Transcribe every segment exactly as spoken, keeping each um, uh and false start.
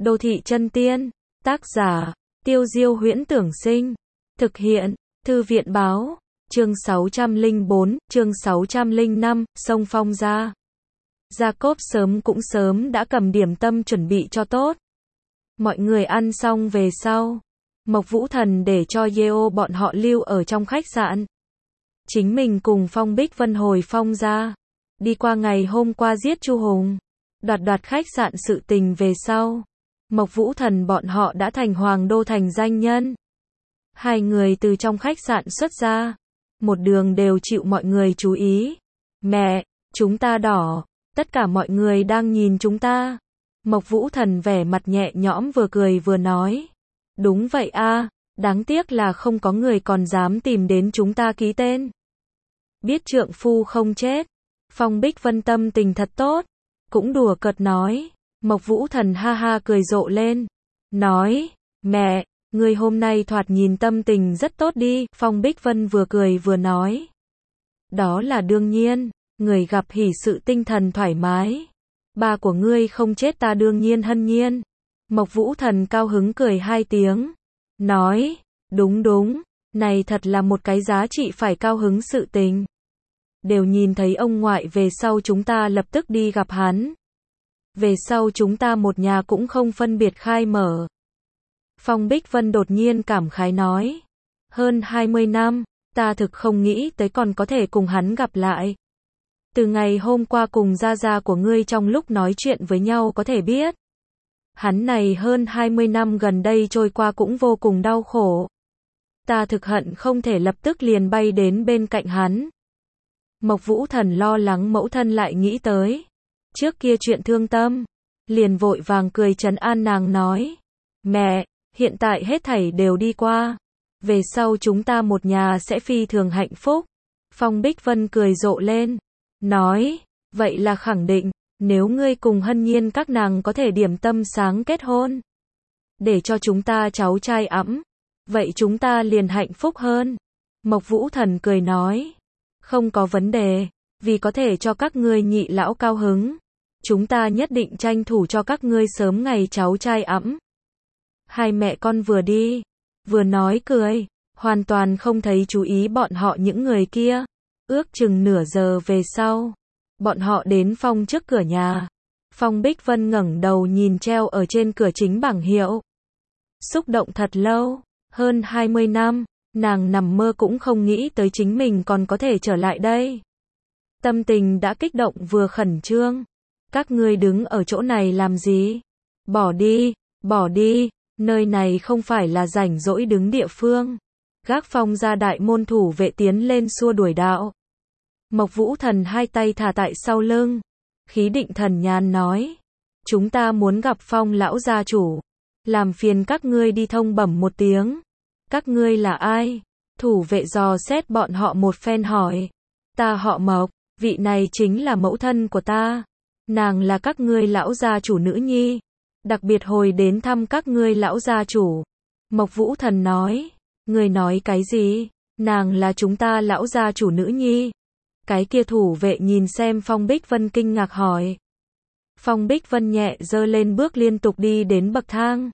Đô thị chân tiên, tác giả, Tiêu Diêu Huyễn Tưởng Sinh, thực hiện, Thư viện Báo, chương sáu trăm lẻ bốn, chương sáu trăm lẻ năm, xông phong ra. Jacob sớm cũng sớm đã cầm điểm tâm chuẩn bị cho tốt. Mọi người ăn xong về sau, Mộc Vũ Thần để cho Yeo bọn họ lưu ở trong khách sạn. Chính mình cùng Phong Bích Vân hồi phong ra, đi qua ngày hôm qua giết Chu Hùng, đoạt đoạt khách sạn sự tình về sau. Mộc Vũ Thần bọn họ đã thành hoàng đô thành danh nhân. Hai người từ trong khách sạn xuất ra, một đường đều chịu mọi người chú ý. Mẹ, chúng ta đỏ, tất cả mọi người đang nhìn chúng ta. Mộc Vũ Thần vẻ mặt nhẹ nhõm vừa cười vừa nói. Đúng vậy a, đáng tiếc là không có người còn dám tìm đến chúng ta ký tên. Biết trượng phu không chết, Phong Bích Vân tâm tình thật tốt, cũng đùa cợt nói. Mộc Vũ Thần ha ha cười rộ lên, nói, mẹ, ngươi hôm nay thoạt nhìn tâm tình rất tốt đi. Phong Bích Vân vừa cười vừa nói, đó là đương nhiên, người gặp hỷ sự tinh thần thoải mái. Ba của ngươi không chết ta đương nhiên hân nhiên. Mộc Vũ Thần cao hứng cười hai tiếng, nói, đúng đúng, này thật là một cái giá trị phải cao hứng sự tình. Đều nhìn thấy ông ngoại về sau chúng ta lập tức đi gặp hắn. Về sau chúng ta một nhà cũng không phân biệt khai mở. Phong Bích Vân đột nhiên cảm khái nói, hơn hai mươi năm, ta thực không nghĩ tới còn có thể cùng hắn gặp lại. Từ ngày hôm qua cùng gia gia của ngươi trong lúc nói chuyện với nhau có thể biết. Hắn này hơn hai mươi năm gần đây trôi qua cũng vô cùng đau khổ. Ta thực hận không thể lập tức liền bay đến bên cạnh hắn. Mộc Vũ Thần lo lắng mẫu thân lại nghĩ tới trước kia chuyện thương tâm, liền vội vàng cười trấn an nàng nói, mẹ, hiện tại hết thảy đều đi qua, về sau chúng ta một nhà sẽ phi thường hạnh phúc. Phong Bích Vân cười rộ lên, nói, vậy là khẳng định, nếu ngươi cùng Hân Nhiên các nàng có thể điểm tâm sáng kết hôn, để cho chúng ta cháu trai ẵm, vậy chúng ta liền hạnh phúc hơn. Mộc Vũ Thần cười nói, không có vấn đề, vì có thể cho các ngươi nhị lão cao hứng, chúng ta nhất định tranh thủ cho các ngươi sớm ngày cháu trai ẵm. Hai mẹ con vừa đi, vừa nói cười, hoàn toàn không thấy chú ý bọn họ những người kia. Ước chừng nửa giờ về sau, bọn họ đến Phong trước cửa nhà. Phong Bích Vân ngẩng đầu nhìn treo ở trên cửa chính bảng hiệu. Xúc động thật lâu, hơn hai mươi năm, nàng nằm mơ cũng không nghĩ tới chính mình còn có thể trở lại đây. Tâm tình đã kích động vừa khẩn trương. Các ngươi đứng ở chỗ này làm gì? Bỏ đi, bỏ đi, nơi này không phải là rảnh rỗi đứng địa phương. Gác Phong ra đại môn thủ vệ tiến lên xua đuổi đạo. Mộc Vũ Thần hai tay thả tại sau lưng, khí định thần nhàn nói, chúng ta muốn gặp Phong lão gia chủ, làm phiền các ngươi đi thông bẩm một tiếng. Các ngươi là ai? Thủ vệ dò xét bọn họ một phen hỏi, ta họ Mộc, vị này chính là mẫu thân của ta, nàng là các ngươi lão gia chủ nữ nhi, đặc biệt hồi đến thăm các ngươi lão gia chủ. Mộc Vũ Thần nói, ngươi nói cái gì? Nàng là chúng ta lão gia chủ nữ nhi. Cái kia thủ vệ nhìn xem Phong Bích Vân kinh ngạc hỏi. Phong Bích Vân nhẹ giơ lên bước liên tục đi đến bậc thang.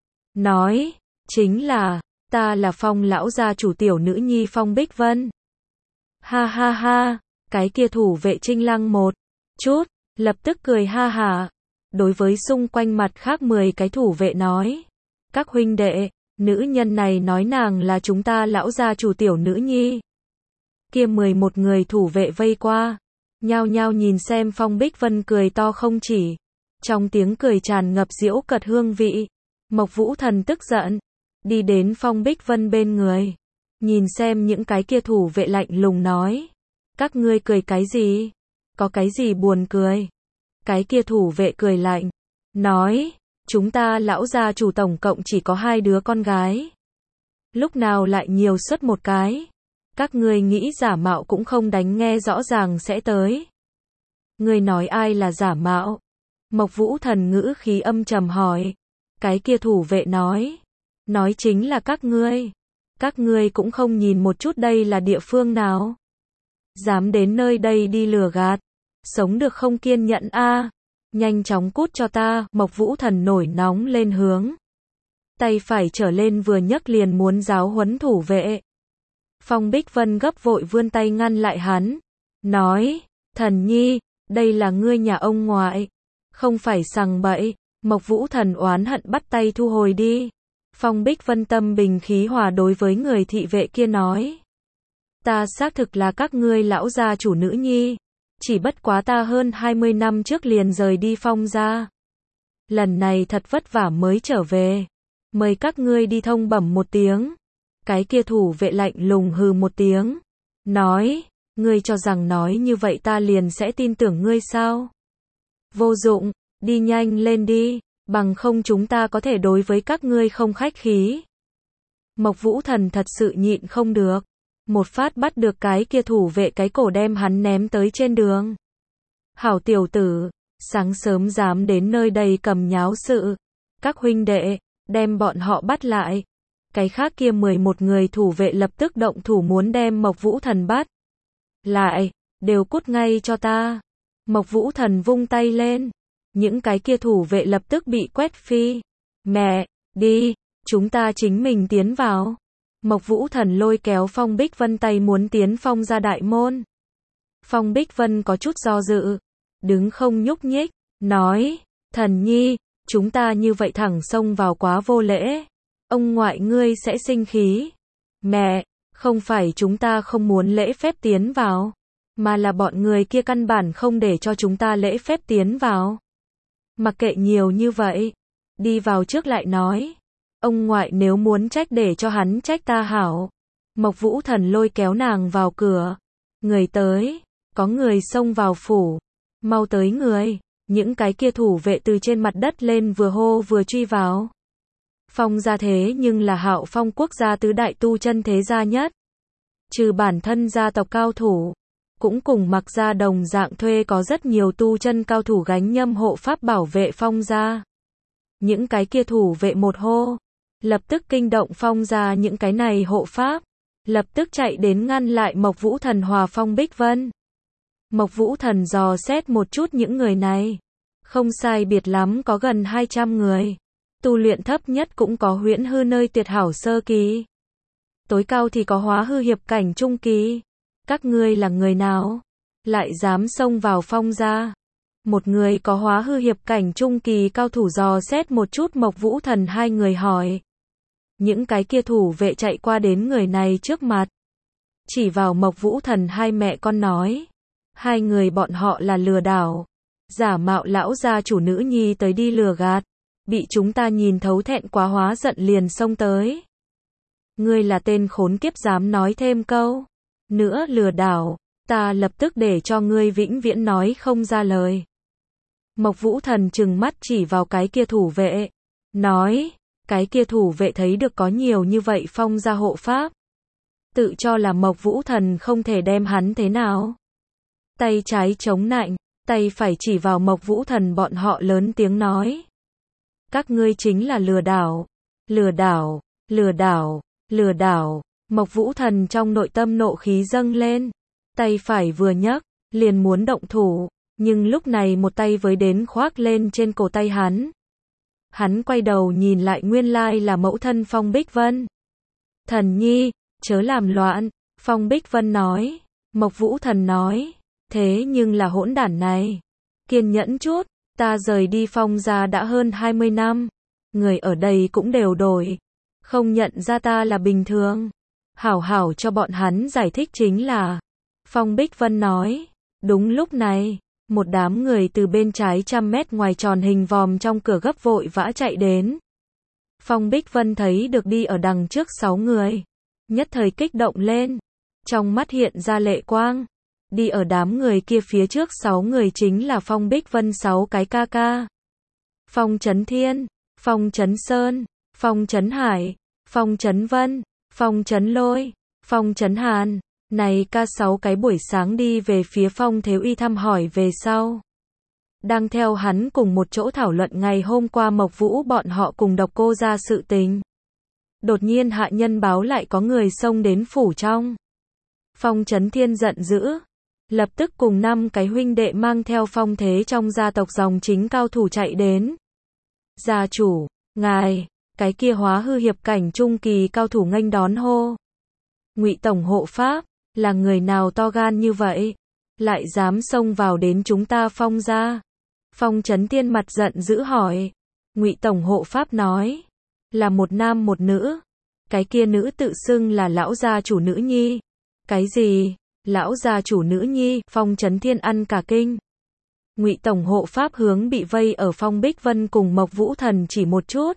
Nói, chính là, ta là Phong lão gia chủ tiểu nữ nhi Phong Bích Vân. Ha ha ha, cái kia thủ vệ trinh lăng một chút, lập tức cười ha hả. Đối với xung quanh mặt khác mười cái thủ vệ nói, các huynh đệ, nữ nhân này nói nàng là chúng ta lão gia chủ tiểu nữ nhi. Kia mười một người thủ vệ vây qua, nhao nhao nhìn xem Phong Bích Vân cười to không chỉ, trong tiếng cười tràn ngập diễu cợt hương vị. Mộc Vũ Thần tức giận, đi đến Phong Bích Vân bên người, nhìn xem những cái kia thủ vệ lạnh lùng nói, các ngươi cười cái gì? Có cái gì buồn cười? Cái kia thủ vệ cười lạnh, nói, chúng ta lão gia chủ tổng cộng chỉ có hai đứa con gái, lúc nào lại nhiều xuất một cái? Các ngươi nghĩ giả mạo cũng không đánh nghe rõ ràng sẽ tới. Ngươi nói ai là giả mạo? Mộc Vũ Thần ngữ khí âm trầm hỏi. Cái kia thủ vệ nói, nói chính là các ngươi. Các ngươi cũng không nhìn một chút đây là địa phương nào, dám đến nơi đây đi lừa gạt, sống được không kiên nhẫn a. nhanh chóng cút cho ta, Mộc Vũ Thần nổi nóng lên hướng. Tay phải trở lên vừa nhấc liền muốn giáo huấn thủ vệ. Phong Bích Vân gấp vội vươn tay ngăn lại hắn. Nói, Thần nhi, đây là ngươi nhà ông ngoại. Không phải sằng bậy. Mộc Vũ Thần oán hận bắt tay thu hồi đi. Phong Bích Vân tâm bình khí hòa đối với người thị vệ kia nói. Ta xác thực là các ngươi lão gia chủ nữ nhi. Chỉ bất quá ta hơn hai mươi năm trước liền rời đi Phong gia. Lần này thật vất vả mới trở về. Mời các ngươi đi thông bẩm một tiếng. Cái kia thủ vệ lạnh lùng hừ một tiếng. Nói, ngươi cho rằng nói như vậy ta liền sẽ tin tưởng ngươi sao? Vô dụng, đi nhanh lên đi, bằng không chúng ta có thể đối với các ngươi không khách khí. Mộc Vũ Thần thật sự nhịn không được. Một phát bắt được cái kia thủ vệ cái cổ đem hắn ném tới trên đường. Hảo tiểu tử, sáng sớm dám đến nơi đây cầm nháo sự. Các huynh đệ, đem bọn họ bắt lại. Cái khác kia mười một người thủ vệ lập tức động thủ muốn đem Mộc Vũ Thần bắt. Lại, đều cút ngay cho ta. Mộc Vũ Thần vung tay lên. Những cái kia thủ vệ lập tức bị quét phi. Mẹ, đi, chúng ta chính mình tiến vào. Mộc Vũ Thần lôi kéo Phong Bích Vân tay muốn tiến Phong ra đại môn. Phong Bích Vân có chút do dự. Đứng không nhúc nhích, nói, Thần nhi, chúng ta như vậy thẳng xông vào quá vô lễ. Ông ngoại ngươi sẽ sinh khí. Mẹ, không phải chúng ta không muốn lễ phép tiến vào, mà là bọn người kia căn bản không để cho chúng ta lễ phép tiến vào. Mặc kệ nhiều như vậy, đi vào trước lại nói. Ông ngoại nếu muốn trách để cho hắn trách ta hảo. Mộc Vũ Thần lôi kéo nàng vào cửa. Người tới, có người xông vào phủ. Mau tới người, những cái kia thủ vệ từ trên mặt đất lên vừa hô vừa truy vào. Phong gia thế nhưng là Hạo Phong quốc gia tứ đại tu chân thế gia nhất. Trừ bản thân gia tộc cao thủ, cũng cùng Mặc gia đồng dạng thuê có rất nhiều tu chân cao thủ gánh nhâm hộ pháp bảo vệ Phong gia. Những cái kia thủ vệ một hô, lập tức kinh động Phong gia những cái này hộ pháp, lập tức chạy đến ngăn lại Mộc Vũ Thần hòa Phong Bích Vân. Mộc Vũ Thần dò xét một chút những người này, không sai biệt lắm có gần hai trăm người. Tu luyện thấp nhất cũng có huyễn hư nơi tuyệt hảo sơ kỳ. Tối cao thì có hóa hư hiệp cảnh trung kỳ. Các ngươi là người nào? Lại dám xông vào Phong gia? Một người có hóa hư hiệp cảnh trung kỳ cao thủ dò xét một chút Mộc Vũ Thần hai người hỏi. Những cái kia thủ vệ chạy qua đến người này trước mặt. Chỉ vào Mộc Vũ Thần hai mẹ con nói. Hai người bọn họ là lừa đảo. Giả mạo lão gia chủ nữ nhi tới đi lừa gạt. Bị chúng ta nhìn thấu thẹn quá hóa giận liền xông tới. Ngươi là tên khốn kiếp dám nói thêm câu nữa lừa đảo, ta lập tức để cho ngươi vĩnh viễn nói không ra lời. Mộc Vũ Thần trừng mắt chỉ vào cái kia thủ vệ, nói, cái kia thủ vệ thấy được có nhiều như vậy Phong gia hộ pháp, tự cho là Mộc Vũ Thần không thể đem hắn thế nào. Tay trái chống nạnh, tay phải chỉ vào Mộc Vũ Thần bọn họ lớn tiếng nói. Các ngươi chính là lừa đảo, lừa đảo, lừa đảo, lừa đảo. Mộc Vũ Thần trong nội tâm nộ khí dâng lên, tay phải vừa nhấc, liền muốn động thủ, nhưng lúc này một tay với đến khoác lên trên cổ tay hắn. Hắn quay đầu nhìn lại nguyên lai là mẫu thân Phong Bích Vân. Thần nhi, chớ làm loạn, Phong Bích Vân nói. Mộc Vũ Thần nói, thế nhưng là hỗn đản này. Kiên nhẫn chút, ta rời đi Phong gia đã hơn hai mươi năm, người ở đây cũng đều đổi, không nhận ra ta là bình thường. Hảo hảo cho bọn hắn giải thích chính là. Phong Bích Vân nói. Đúng lúc này, một đám người từ bên trái trăm mét ngoài tròn hình vòm trong cửa gấp vội vã chạy đến. Phong Bích Vân thấy được đi ở đằng trước sáu người, nhất thời kích động lên, trong mắt hiện ra lệ quang. Đi ở đám người kia phía trước sáu người chính là Phong Bích Vân sáu cái ca ca. Phong Chấn Thiên, Phong Chấn Sơn, Phong Chấn Hải, Phong Chấn Vân, Phong Chấn Lôi, Phong Chấn Hàn. Này ca sáu cái buổi sáng đi về phía Phong Thiếu Y thăm hỏi về sau. Đang theo hắn cùng một chỗ thảo luận ngày hôm qua Mộc Vũ bọn họ cùng Độc Cô ra sự tình. Đột nhiên hạ nhân báo lại có người xông đến phủ trong. Phong Chấn Thiên giận dữ. lập tức cùng năm cái huynh đệ mang theo phong thế trong gia tộc dòng chính cao thủ chạy đến. Gia chủ, ngài, cái kia hóa hư hiệp cảnh trung kỳ cao thủ nghênh đón hô. Ngụy tổng hộ pháp, là người nào to gan như vậy, lại dám xông vào đến chúng ta Phong gia? Phong Chấn Thiên mặt giận dữ hỏi. Ngụy tổng hộ pháp nói, là một nam một nữ. Cái kia nữ tự xưng là lão gia chủ nữ nhi. Cái gì? Lão gia chủ nữ nhi? Phong Chấn Thiên ăn cả kinh. Ngụy tổng hộ pháp hướng bị vây ở Phong Bích Vân cùng Mộc Vũ Thần chỉ một chút.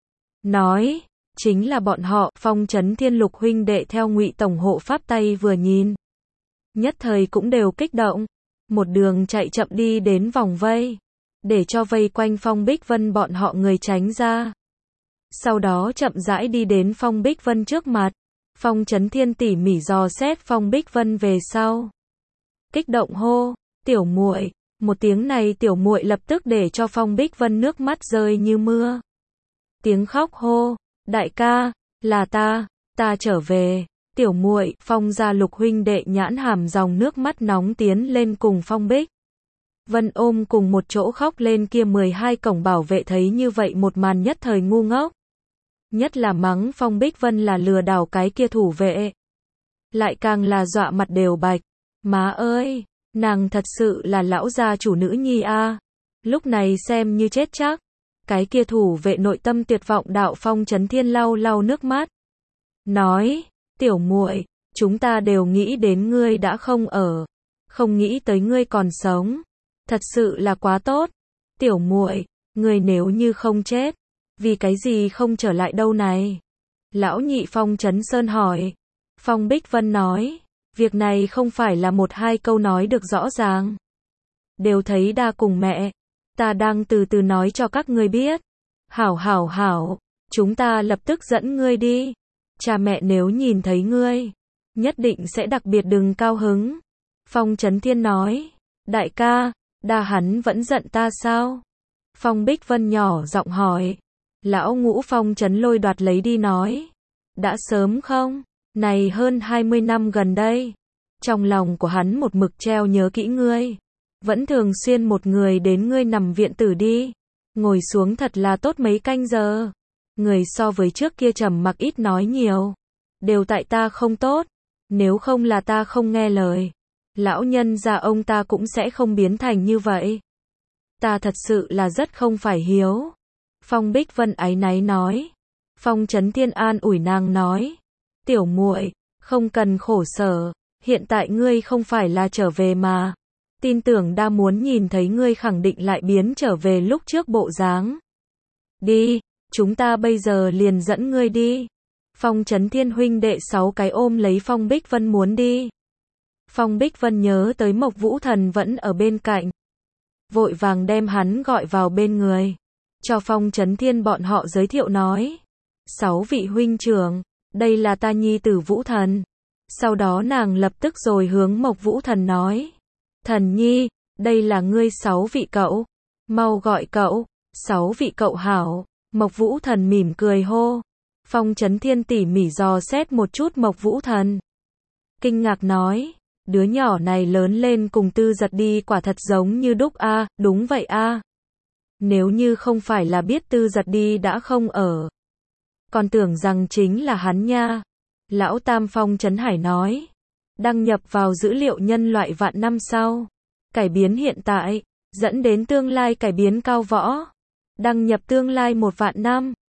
Nói, chính là bọn họ. Phong Chấn Thiên lục huynh đệ theo Ngụy tổng hộ pháp tay vừa nhìn, nhất thời cũng đều kích động, một đường chạy chậm đi đến vòng vây, để cho vây quanh Phong Bích Vân bọn họ người tránh ra. Sau đó chậm rãi đi đến Phong Bích Vân trước mặt. Phong Chấn Thiên tỉ mỉ dò xét Phong Bích Vân về sau, kích động hô, "Tiểu muội!" Một tiếng này tiểu muội lập tức để cho Phong Bích Vân nước mắt rơi như mưa. Tiếng khóc hô, "Đại ca, là ta, ta trở về." Tiểu muội, Phong gia lục huynh đệ nhãn hàm dòng nước mắt nóng tiến lên cùng Phong Bích Vân ôm cùng một chỗ khóc lên. Kia mười hai cổng bảo vệ thấy như vậy một màn nhất thời ngu ngốc. Nhất là mắng Phong Bích Vân là lừa đảo cái kia thủ vệ. Lại càng là dọa mặt đều bạch. Má ơi, nàng thật sự là lão gia chủ nữ nhi a. Lúc này xem như chết chắc. Cái kia thủ vệ nội tâm tuyệt vọng đạo. Phong Chấn Thiên lau lau nước mắt, nói, "Tiểu muội, chúng ta đều nghĩ đến ngươi đã không ở, không nghĩ tới ngươi còn sống, thật sự là quá tốt. Tiểu muội, ngươi nếu như không chết, vì cái gì không trở lại đâu này?" Lão nhị Phong Chấn Sơn hỏi. Phong Bích Vân nói, "Việc này không phải là một hai câu nói được rõ ràng. Đều thấy đa cùng mẹ, ta đang từ từ nói cho các ngươi biết. Hảo hảo hảo, chúng ta lập tức dẫn ngươi đi. Cha mẹ nếu nhìn thấy ngươi, nhất định sẽ đặc biệt đừng cao hứng." Phong Chấn Thiên nói, "Đại ca, đa hắn vẫn giận ta sao?" Phong Bích Vân nhỏ giọng hỏi. Lão ngũ Phong Chấn Lôi đoạt lấy đi nói, "Đã sớm không, này hơn hai mươi năm gần đây, trong lòng của hắn một mực treo nhớ kỹ ngươi, vẫn thường xuyên một người đến ngươi nằm viện tử đi, ngồi xuống thật là tốt mấy canh giờ. Người so với trước kia trầm mặc ít nói nhiều, đều tại ta không tốt, nếu không là ta không nghe lời, lão nhân gia ông ta cũng sẽ không biến thành như vậy. Ta thật sự là rất không phải hiếu." Phong Bích Vân áy náy nói. Phong Chấn Thiên an ủi nàng nói, "Tiểu muội, không cần khổ sở, hiện tại ngươi không phải là trở về mà. Tin tưởng đa muốn nhìn thấy ngươi khẳng định lại biến trở về lúc trước bộ dáng. Đi, chúng ta bây giờ liền dẫn ngươi đi." Phong Chấn Thiên huynh đệ sáu cái ôm lấy Phong Bích Vân muốn đi. Phong Bích Vân nhớ tới Mộc Vũ Thần vẫn ở bên cạnh, vội vàng đem hắn gọi vào bên người, cho Phong Chấn Thiên bọn họ giới thiệu nói, "Sáu vị huynh trưởng, đây là ta nhi tử Vũ Thần." Sau đó nàng lập tức rồi hướng Mộc Vũ Thần nói, "Thần nhi, đây là ngươi sáu vị cậu, mau gọi cậu, sáu vị cậu hảo." Mộc Vũ Thần mỉm cười hô. Phong Chấn Thiên tỉ mỉ dò xét một chút Mộc Vũ Thần, kinh ngạc nói, "Đứa nhỏ này lớn lên cùng Tư Giật đi quả thật giống như đúc a." À, "Đúng vậy a. À. Nếu như không phải là biết Tư Giật đi đã không ở, còn tưởng rằng chính là hắn nha." Lão Tam Phong Chấn Hải nói, "Đăng nhập vào dữ liệu nhân loại vạn năm sau, cải biến hiện tại, dẫn đến tương lai cải biến cao võ. Đăng nhập tương lai một vạn năm,